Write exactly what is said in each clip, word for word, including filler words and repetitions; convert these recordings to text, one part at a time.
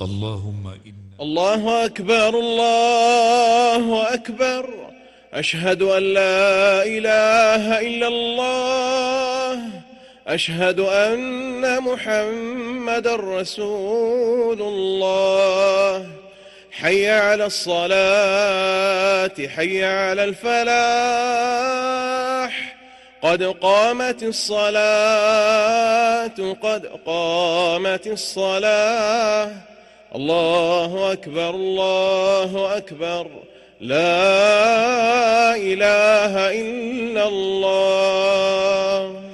اللهم إن الله أكبر الله أكبر أشهد أن لا إله إلا الله أشهد أن محمدا رسول الله حي على الصلاة حي على الفلاح قد قامت الصلاة قد قامت الصلاة الله أكبر الله أكبر لا إله إلا الله.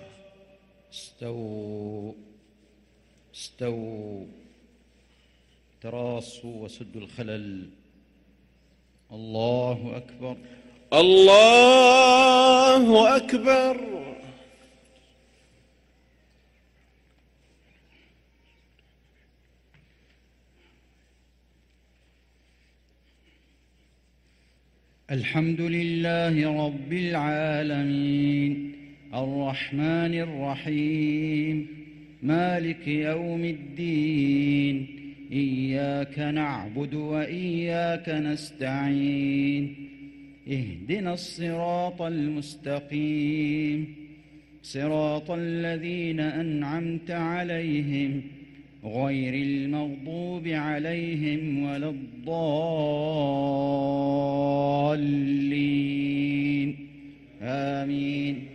استووا استووا تراصوا وسدوا الخلل. الله أكبر الله أكبر. الحمد لله رب العالمين الرحمن الرحيم مالك يوم الدين إياك نعبد وإياك نستعين اهدنا الصراط المستقيم صراط الذين أنعمت عليهم غير المغضوب عليهم ولا الضالين آمين.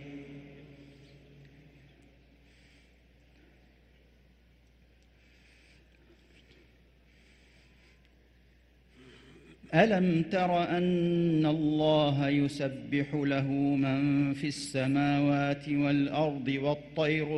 ألم تر أن الله يسبح له من في السماوات والأرض والطير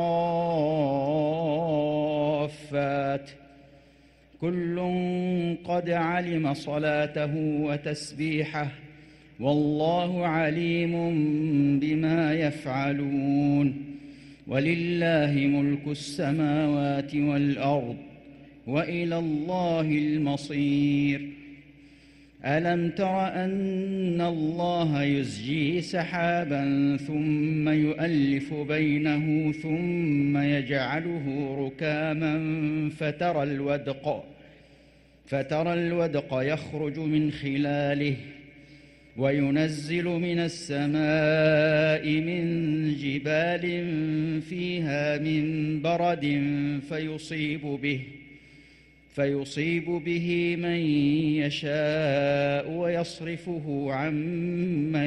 صافات كل قد علم صلاته وتسبيحه والله عليم بما يفعلون ولله ملك السماوات والأرض وإلى الله المصير. ألم تر أن الله يزجي سحابا ثم يؤلف بينه ثم يجعله ركاما فترى الودق فترى الودق يخرج من خلاله وينزل من السماء من جبال فيها من برد فيصيب به فيصيب به من يشاء ويصرفه عن من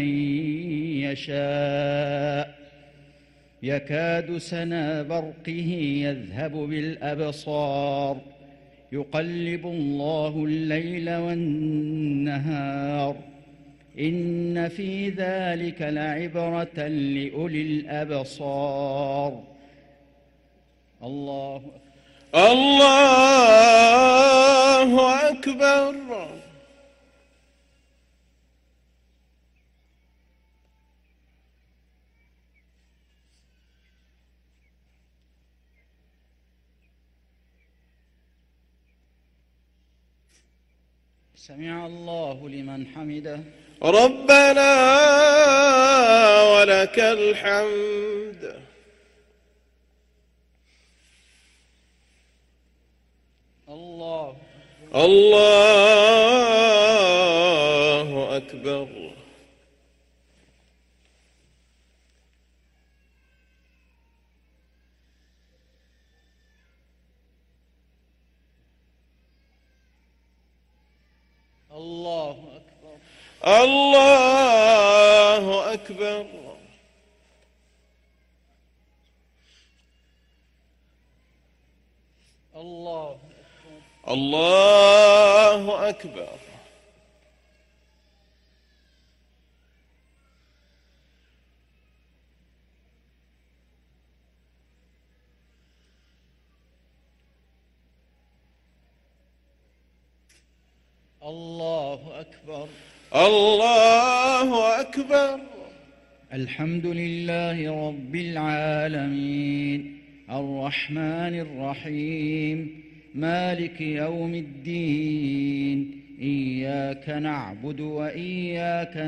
يشاء يكاد سنا برقه يذهب بالأبصار يقلب الله الليل والنهار إن في ذلك لعبرة لأولي الأبصار. الله الله أكبر. سمع الله لمن حمده ربنا ولك الحمد. الله الله أكبر. الله أكبر. الله أكبر. الله الله أكبر. الله أكبر. الله أكبر. الحمد لله رب العالمين الرحمن الرحيم مالك يوم الدين إياك نعبد وإياك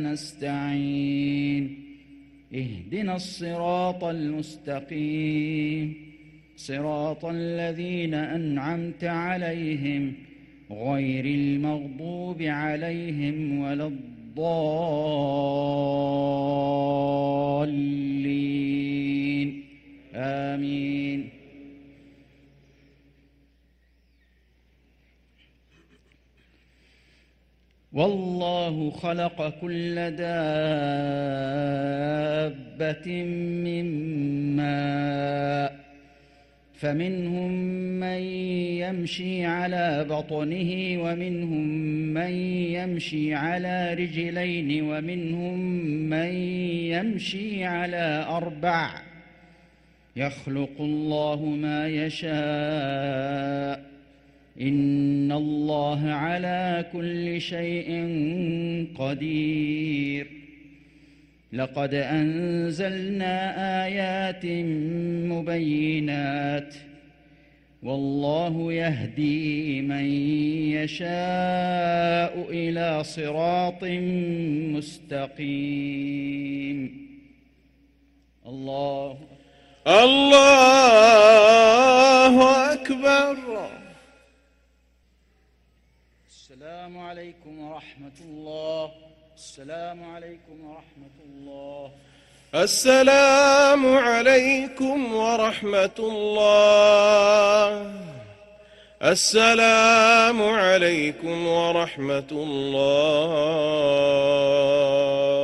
نستعين اهدنا الصراط المستقيم صراط الذين أنعمت عليهم غير المغضوب عليهم ولا الضالين آمين. والله خلق كل دابة من ماء فمنهم من يمشي على بطنه ومنهم من يمشي على رجلين ومنهم من يمشي على أربع يخلق الله ما يشاء إن الله على كل شيء قدير. لقد أنزلنا آيات مبينات والله يهدي من يشاء إلى صراط مستقيم. الله الله أكبر. السلام عليكم ورحمة الله. السلام عليكم ورحمة الله. السلام عليكم ورحمة الله. السلام عليكم ورحمة الله.